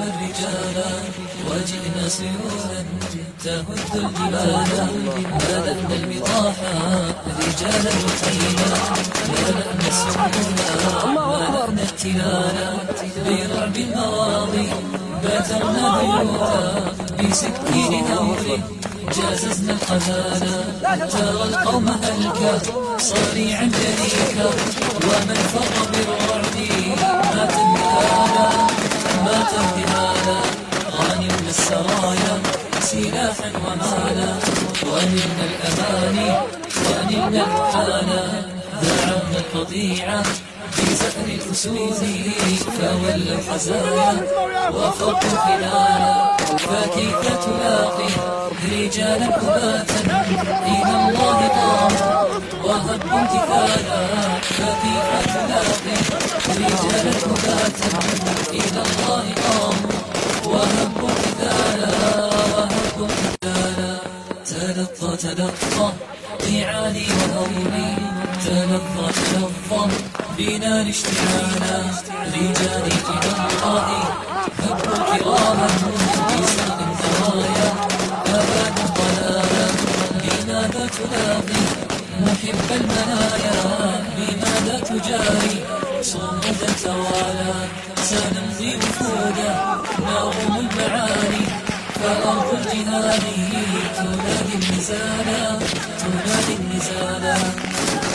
الرجال وجئنا سيولا تهد الجبال ملأنا البطاحا رجالا وحينا ملأنا السهولا ملأنا التلالا برعب المواضي باترنا بيوتا بسكين نور جاززنا القبالا ترى القوم هلكا صريعا جريكا ومن فر بالرعب مات انتهالا مات انتهالا غانم للسرايا سلاحا ومالا ونلنا الأماني ونلنا الحالا ذاعنا القطيعة في زهر الأسود فولوا الحزايا وفوق الخلالا فكيف تلاقي رجالا كباتا إلى الله قاموا وهبوا امتثالا فكيف تلاقي رجالا كباتا إلى الله قاموا وهبوا امتثالا وهبوا امتثالا تلقى تلقى نعالي وهولي تلقى تلقى بنا الاشتعالا رجالي إلى الله هبوا كراما بساق الثرايا أباد الضلالا بماذا تلاقي محب المنايا بماذا تجاري صمدا توالى سنمضي وفودا نغم المعاني فأرض الجهاد تنادي النزالا تنادي النزالا